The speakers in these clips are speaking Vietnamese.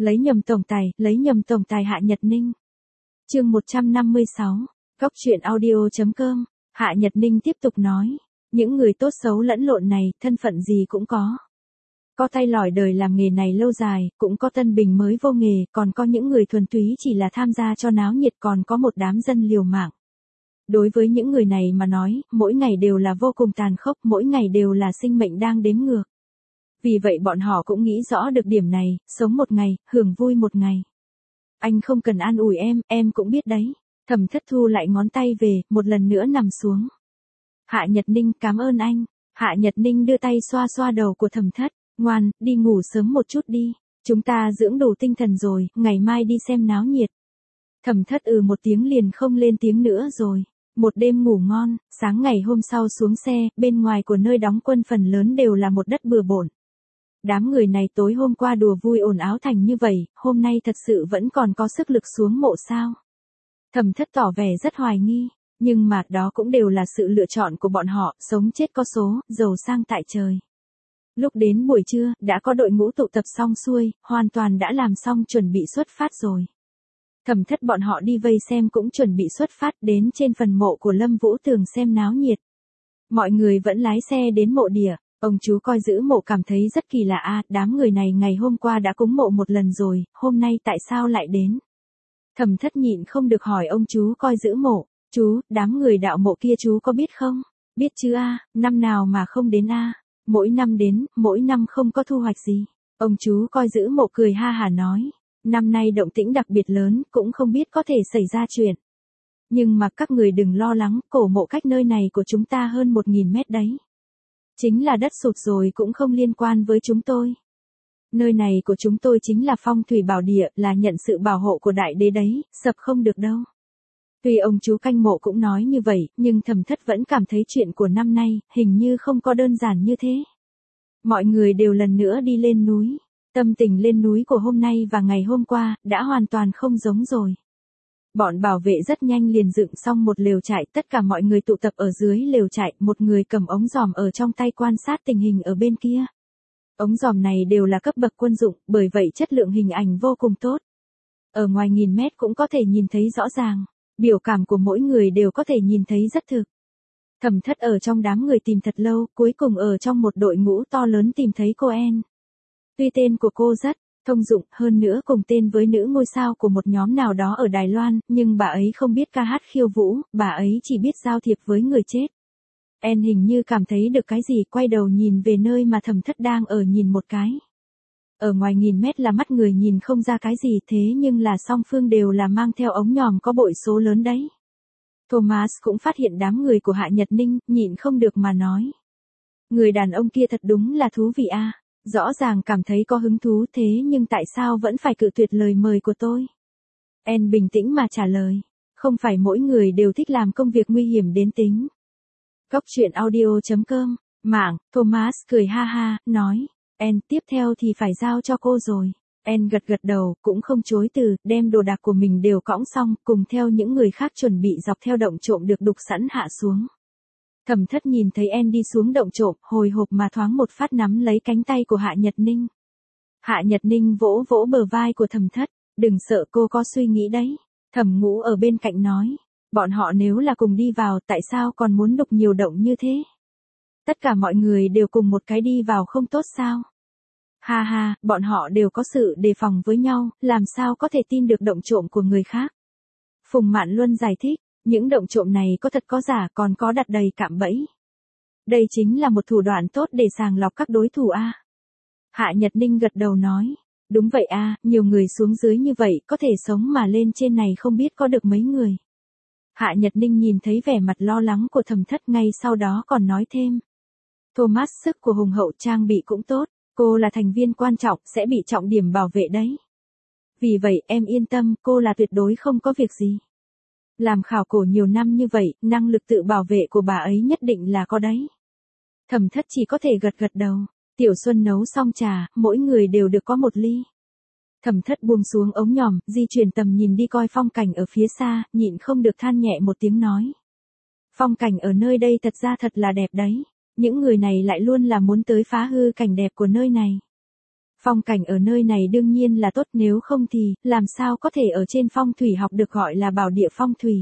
lấy nhầm tổng tài Hạ Nhật Ninh. Chương 156, Góc truyện audio.com. Hạ Nhật Ninh tiếp tục nói, những người tốt xấu lẫn lộn này, thân phận gì cũng có. Có tay lỏi đời làm nghề này lâu dài, cũng có tân bình mới vô nghề, còn có những người thuần túy chỉ là tham gia cho náo nhiệt, còn có một đám dân liều mạng. Đối với những người này mà nói, mỗi ngày đều là vô cùng tàn khốc, mỗi ngày đều là sinh mệnh đang đếm ngược. Vì vậy bọn họ cũng nghĩ rõ được điểm này, sống một ngày, hưởng vui một ngày. Anh không cần an ủi em cũng biết đấy. Thẩm Thất thu lại ngón tay về, một lần nữa nằm xuống. Hạ Nhật Ninh, cảm ơn anh. Hạ Nhật Ninh đưa tay xoa xoa đầu của Thẩm Thất, ngoan, đi ngủ sớm một chút đi. Chúng ta dưỡng đủ tinh thần rồi, ngày mai đi xem náo nhiệt. Thẩm Thất một tiếng liền không lên tiếng nữa rồi. Một đêm ngủ ngon, sáng ngày hôm sau xuống xe, bên ngoài của nơi đóng quân phần lớn đều là một đất bừa bộn. Đám người này tối hôm qua đùa vui ồn áo thành như vậy, hôm nay thật sự vẫn còn có sức lực xuống mộ sao? Thẩm Thất tỏ vẻ rất hoài nghi, nhưng mà đó cũng đều là sự lựa chọn của bọn họ, sống chết có số, giàu sang tại trời. Lúc đến buổi trưa, đã có đội ngũ tụ tập xong xuôi, hoàn toàn đã làm xong chuẩn bị xuất phát rồi. Thẩm Thất bọn họ đi vây xem cũng chuẩn bị xuất phát đến trên phần mộ của Lâm Vũ Tường xem náo nhiệt. Mọi người vẫn lái xe đến mộ địa, ông chú coi giữ mộ cảm thấy rất kỳ lạ đám người này ngày hôm qua đã cúng mộ một lần rồi, hôm nay tại sao lại đến? Thẩm Thất nhịn không được hỏi ông chú coi giữ mộ, chú, đám người đạo mộ kia chú có biết không? Biết chứ năm nào mà không đến mỗi năm đến, mỗi năm không có thu hoạch gì. Ông chú coi giữ mộ cười ha hả nói, năm nay động tĩnh đặc biệt lớn, cũng không biết có thể xảy ra chuyện. Nhưng mà các người đừng lo lắng, cổ mộ cách nơi này của chúng ta hơn 1000 mét đấy. Chính là đất sụt rồi cũng không liên quan với chúng tôi. Nơi này của chúng tôi chính là phong thủy bảo địa, là nhận sự bảo hộ của đại đế đấy, sập không được đâu. Tuy ông chú canh mộ cũng nói như vậy, nhưng Thẩm Thất vẫn cảm thấy chuyện của năm nay, hình như không có đơn giản như thế. Mọi người đều lần nữa đi lên núi. Tâm tình lên núi của hôm nay và ngày hôm qua, đã hoàn toàn không giống rồi. Bọn bảo vệ rất nhanh liền dựng xong một lều trại, tất cả mọi người tụ tập ở dưới lều trại, một người cầm ống dòm ở trong tay quan sát tình hình ở bên kia. Ống dòm này đều là cấp bậc quân dụng, bởi vậy chất lượng hình ảnh vô cùng tốt. Ở ngoài 1000 mét cũng có thể nhìn thấy rõ ràng, biểu cảm của mỗi người đều có thể nhìn thấy rất thực. Thẩm Thất ở trong đám người tìm thật lâu, cuối cùng ở trong một đội ngũ to lớn tìm thấy cô En. Tuy tên của cô rất thông dụng, hơn nữa cùng tên với nữ ngôi sao của một nhóm nào đó ở Đài Loan, nhưng bà ấy không biết ca hát khiêu vũ, bà ấy chỉ biết giao thiệp với người chết. En hình như cảm thấy được cái gì, quay đầu nhìn về nơi mà Thẩm Thất đang ở nhìn một cái. Ở ngoài 1000 mét là mắt người nhìn không ra cái gì, thế nhưng là song phương đều là mang theo ống nhòm có bội số lớn đấy. Thomas cũng phát hiện đám người của Hạ Nhật Ninh, nhịn không được mà nói. Người đàn ông kia thật đúng là thú vị rõ ràng cảm thấy có hứng thú, thế nhưng tại sao vẫn phải cự tuyệt lời mời của tôi? En bình tĩnh mà trả lời, không phải mỗi người đều thích làm công việc nguy hiểm đến tính. Góc truyện audio.com, mạng, Thomas cười ha ha, nói, En tiếp theo thì phải giao cho cô rồi. En gật gật đầu, cũng không chối từ, đem đồ đạc của mình đều cõng xong, cùng theo những người khác chuẩn bị dọc theo động trộm được đục sẵn hạ xuống. Thẩm Thất nhìn thấy En đi xuống động trộm, hồi hộp mà thoáng một phát nắm lấy cánh tay của Hạ Nhật Ninh. Hạ Nhật Ninh vỗ vỗ bờ vai của Thẩm Thất, đừng sợ, cô có suy nghĩ đấy. Thẩm Ngũ ở bên cạnh nói, bọn họ nếu là cùng đi vào, tại sao còn muốn đục nhiều động như thế? Tất cả mọi người đều cùng một cái đi vào không tốt sao? Ha ha, bọn họ đều có sự đề phòng với nhau, làm sao có thể tin được động trộm của người khác? Phùng Mạn Luân giải thích, những động trộm này có thật có giả, còn có đặt đầy cạm bẫy. Đây chính là một thủ đoạn tốt để sàng lọc các đối thủ Hạ Nhật Ninh gật đầu nói, đúng vậy nhiều người xuống dưới như vậy, có thể sống mà lên trên này không biết có được mấy người. Hạ Nhật Ninh nhìn thấy vẻ mặt lo lắng của Thẩm Thất, ngay sau đó còn nói thêm. Thomas sức của hùng hậu, trang bị cũng tốt, cô là thành viên quan trọng, sẽ bị trọng điểm bảo vệ đấy. Vì vậy em yên tâm, cô là tuyệt đối không có việc gì. Làm khảo cổ nhiều năm như vậy, năng lực tự bảo vệ của bà ấy nhất định là có đấy. Thẩm Thất chỉ có thể gật gật đầu. Tiểu Xuân nấu xong trà, mỗi người đều được có một ly. Thẩm Thất buông xuống ống nhòm, di chuyển tầm nhìn đi coi phong cảnh ở phía xa, nhịn không được than nhẹ một tiếng nói. Phong cảnh ở nơi đây thật ra thật là đẹp đấy. Những người này lại luôn là muốn tới phá hư cảnh đẹp của nơi này. Phong cảnh ở nơi này đương nhiên là tốt, nếu không thì, làm sao có thể ở trên phong thủy học được gọi là bảo địa phong thủy.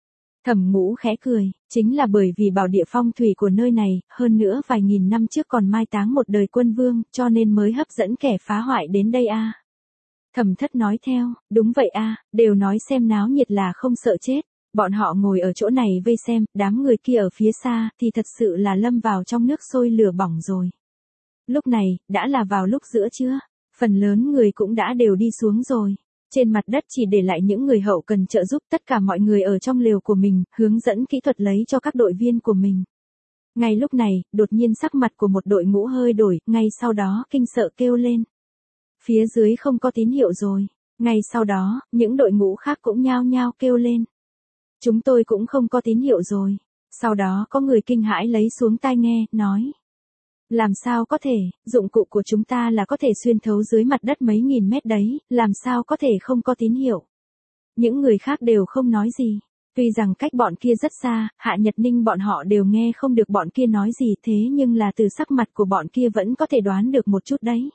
Thẩm Ngũ khẽ cười, chính là bởi vì bảo địa phong thủy của nơi này, hơn nữa vài nghìn năm trước còn mai táng một đời quân vương, cho nên mới hấp dẫn kẻ phá hoại đến đây a. Thẩm Thất nói theo, đúng vậy a, đều nói xem náo nhiệt là không sợ chết. Bọn họ ngồi ở chỗ này vây xem, đám người kia ở phía xa, thì thật sự là lâm vào trong nước sôi lửa bỏng rồi. Lúc này, đã là vào lúc giữa trưa, phần lớn người cũng đã đều đi xuống rồi. Trên mặt đất chỉ để lại những người hậu cần trợ giúp, tất cả mọi người ở trong lều của mình, hướng dẫn kỹ thuật lấy cho các đội viên của mình. Ngay lúc này, đột nhiên sắc mặt của một đội ngũ hơi đổi, ngay sau đó kinh sợ kêu lên. Phía dưới không có tín hiệu rồi. Ngay sau đó, những đội ngũ khác cũng nhao nhao kêu lên. Chúng tôi cũng không có tín hiệu rồi. Sau đó có người kinh hãi lấy xuống tai nghe, nói. Làm sao có thể, dụng cụ của chúng ta là có thể xuyên thấu dưới mặt đất mấy nghìn mét đấy, làm sao có thể không có tín hiệu. Những người khác đều không nói gì. Tuy rằng cách bọn kia rất xa, Hạ Nhật Ninh bọn họ đều nghe không được bọn kia nói gì, thế nhưng là từ sắc mặt của bọn kia vẫn có thể đoán được một chút đấy.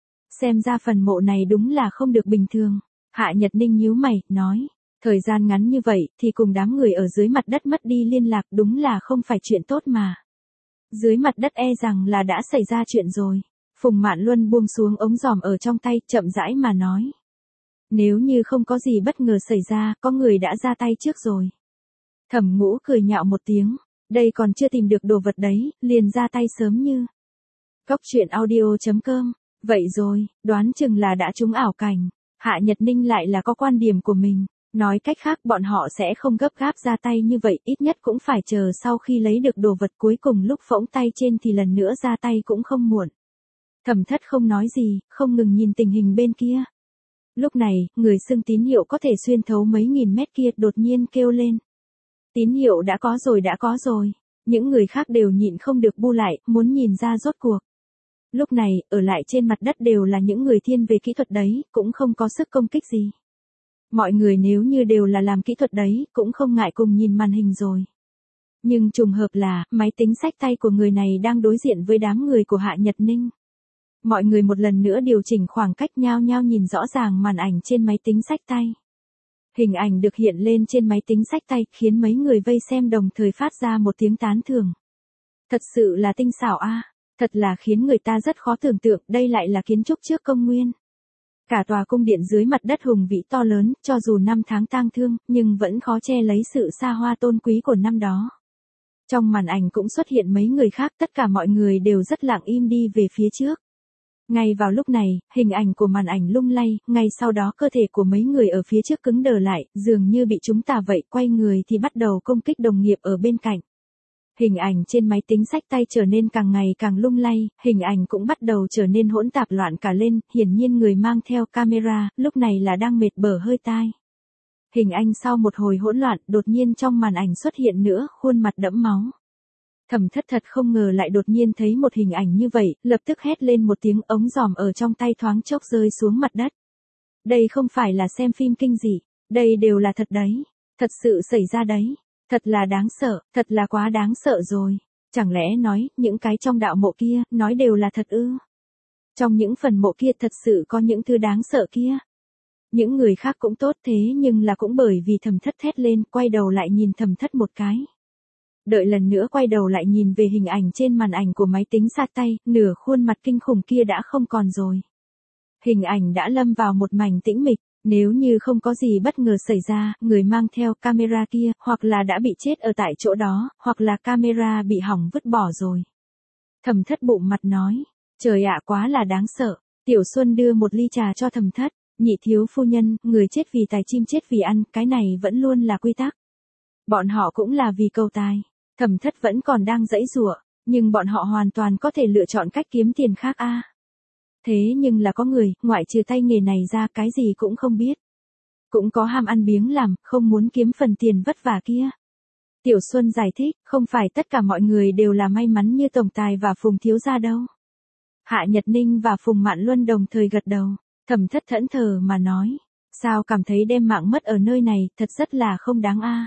Xem ra phần mộ này đúng là không được bình thường. Hạ Nhật Ninh nhíu mày, nói. Thời gian ngắn như vậy, thì cùng đám người ở dưới mặt đất mất đi liên lạc, đúng là không phải chuyện tốt mà. Dưới mặt đất e rằng là đã xảy ra chuyện rồi. Phùng Mạn Luân buông xuống ống giòm ở trong tay, chậm rãi mà nói. Nếu như không có gì bất ngờ xảy ra, có người đã ra tay trước rồi. Thẩm Ngũ cười nhạo một tiếng. Đây còn chưa tìm được đồ vật đấy, liền ra tay sớm như. Cốc truyện audio.com. Vậy rồi, đoán chừng là đã trúng ảo cảnh. Hạ Nhật Ninh lại là có quan điểm của mình. Nói cách khác bọn họ sẽ không gấp gáp ra tay như vậy, ít nhất cũng phải chờ sau khi lấy được đồ vật, cuối cùng lúc phỗng tay trên thì lần nữa ra tay cũng không muộn. Thẩm Thất không nói gì, không ngừng nhìn tình hình bên kia. Lúc này, người xưng tín hiệu có thể xuyên thấu mấy nghìn mét kia đột nhiên kêu lên. Tín hiệu đã có rồi, đã có rồi. Những người khác đều nhịn không được bu lại, muốn nhìn ra rốt cuộc. Lúc này, ở lại trên mặt đất đều là những người thiên về kỹ thuật đấy, cũng không có sức công kích gì. Mọi người nếu như đều là làm kỹ thuật đấy, cũng không ngại cùng nhìn màn hình rồi. Nhưng trùng hợp là, máy tính xách tay của người này đang đối diện với đám người của Hạ Nhật Ninh. Mọi người một lần nữa điều chỉnh khoảng cách, nhao nhao nhìn rõ ràng màn ảnh trên máy tính xách tay. Hình ảnh được hiện lên trên máy tính xách tay, khiến mấy người vây xem đồng thời phát ra một tiếng tán thưởng. Thật sự là tinh xảo a, thật là khiến người ta rất khó tưởng tượng, đây lại là kiến trúc trước công nguyên. Cả tòa cung điện dưới mặt đất hùng vĩ to lớn, cho dù năm tháng tang thương, nhưng vẫn khó che lấy sự xa hoa tôn quý của năm đó. Trong màn ảnh cũng xuất hiện mấy người khác, tất cả mọi người đều rất lặng im đi về phía trước. Ngay vào lúc này, hình ảnh của màn ảnh lung lay, ngay sau đó cơ thể của mấy người ở phía trước cứng đờ lại, dường như bị chúng ta vậy, quay người thì bắt đầu công kích đồng nghiệp ở bên cạnh. Hình ảnh trên máy tính xách tay trở nên càng ngày càng lung lay, hình ảnh cũng bắt đầu trở nên hỗn tạp loạn cả lên, hiển nhiên người mang theo camera, lúc này là đang mệt bở hơi tai. Hình ảnh sau một hồi hỗn loạn, đột nhiên trong màn ảnh xuất hiện nữa, khuôn mặt đẫm máu. Thẩm Thất thật không ngờ lại đột nhiên thấy một hình ảnh như vậy, lập tức hét lên một tiếng, ống giòm ở trong tay thoáng chốc rơi xuống mặt đất. Đây không phải là xem phim kinh dị, đây đều là thật đấy, thật sự xảy ra đấy. Thật là đáng sợ, thật là quá đáng sợ rồi. Chẳng lẽ nói, những cái trong đạo mộ kia, nói đều là thật ư? Trong những phần mộ kia thật sự có những thứ đáng sợ kia. Những người khác cũng tốt thế nhưng là cũng bởi vì Thẩm Thất thét lên, quay đầu lại nhìn Thẩm Thất một cái. Đợi lần nữa quay đầu lại nhìn về hình ảnh trên màn ảnh của máy tính sát tay, nửa khuôn mặt kinh khủng kia đã không còn rồi. Hình ảnh đã lâm vào một mảnh tĩnh mịch. Nếu như không có gì bất ngờ xảy ra, người mang theo camera kia, hoặc là đã bị chết ở tại chỗ đó, hoặc là camera bị hỏng vứt bỏ rồi. Thẩm Thất bụng mặt nói, trời ạ quá là đáng sợ. Tiểu Xuân đưa một ly trà cho Thẩm Thất, nhị thiếu phu nhân, người chết vì tài chim chết vì ăn, cái này vẫn luôn là quy tắc. Bọn họ cũng là vì cầu tài. Thẩm Thất vẫn còn đang giãy giụa, nhưng bọn họ hoàn toàn có thể lựa chọn cách kiếm tiền khác a. Thế nhưng là có người, ngoại trừ tay nghề này ra cái gì cũng không biết. Cũng có ham ăn biếng làm, không muốn kiếm phần tiền vất vả kia. Tiểu Xuân giải thích, không phải tất cả mọi người đều là may mắn như Tổng Tài và Phùng Thiếu Gia đâu. Hạ Nhật Ninh và Phùng Mạn Luân đồng thời gật đầu, Thẩm Thất thẫn thờ mà nói. Sao cảm thấy đem mạng mất ở nơi này, thật rất là không đáng a.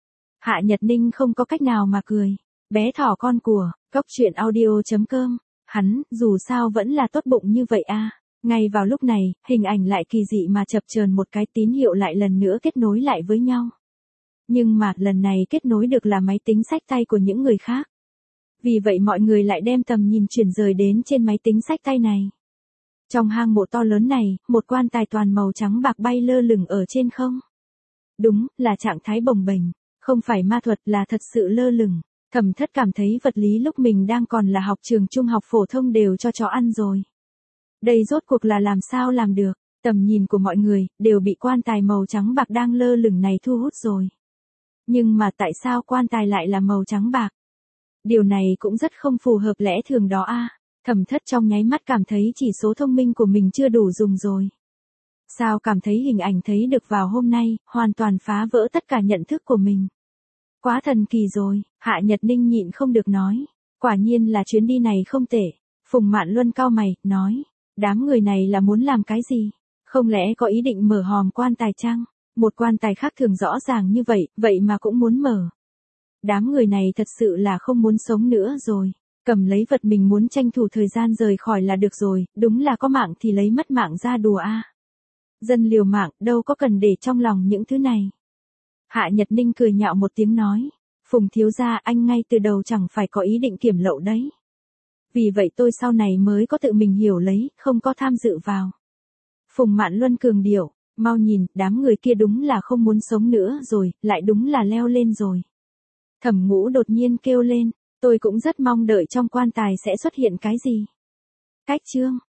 Hạ Nhật Ninh không có cách nào mà cười. Bé thỏ con của, cốc truyện audio.com. Hắn, dù sao vẫn là tốt bụng như vậy a. Ngay vào lúc này, hình ảnh lại kỳ dị mà chập chờn một cái tín hiệu lại lần nữa kết nối lại với nhau. Nhưng mà lần này kết nối được là máy tính xách tay của những người khác. Vì vậy mọi người lại đem tầm nhìn chuyển rời đến trên máy tính xách tay này. Trong hang mộ to lớn này, một quan tài toàn màu trắng bạc bay lơ lửng ở trên không. Đúng, là trạng thái bồng bềnh, không phải ma thuật, là thật sự lơ lửng. Thẩm Thất cảm thấy vật lý lúc mình đang còn là học trường trung học phổ thông đều cho chó ăn rồi. Đây rốt cuộc là làm sao làm được, tầm nhìn của mọi người đều bị quan tài màu trắng bạc đang lơ lửng này thu hút rồi. Nhưng mà tại sao quan tài lại là màu trắng bạc? Điều này cũng rất không phù hợp lẽ thường đó a. Thẩm Thất trong nháy mắt cảm thấy chỉ số thông minh của mình chưa đủ dùng rồi. Sao cảm thấy hình ảnh thấy được vào hôm nay, hoàn toàn phá vỡ tất cả nhận thức của mình. Quá thần kỳ rồi, Hạ Nhật Ninh nhịn không được nói. Quả nhiên là chuyến đi này không tệ. Phùng Mạn Luân cau mày, nói. Đám người này là muốn làm cái gì? Không lẽ có ý định mở hòm quan tài chăng? Một quan tài khác thường rõ ràng như vậy, vậy mà cũng muốn mở. Đám người này thật sự là không muốn sống nữa rồi. Cầm lấy vật mình muốn tranh thủ thời gian rời khỏi là được rồi, đúng là có mạng thì lấy mất mạng ra đùa a. Dân liều mạng, đâu có cần để trong lòng những thứ này. Hạ Nhật Ninh cười nhạo một tiếng nói. Phùng thiếu gia, anh ngay từ đầu chẳng phải có ý định kiểm lậu đấy. Vì vậy tôi sau này mới có tự mình hiểu lấy, không có tham dự vào. Phùng Mạn Luân cường điệu, mau nhìn, đám người kia đúng là không muốn sống nữa rồi, lại đúng là leo lên rồi. Thẩm Ngũ đột nhiên kêu lên, tôi cũng rất mong đợi trong quan tài sẽ xuất hiện cái gì. Cách chương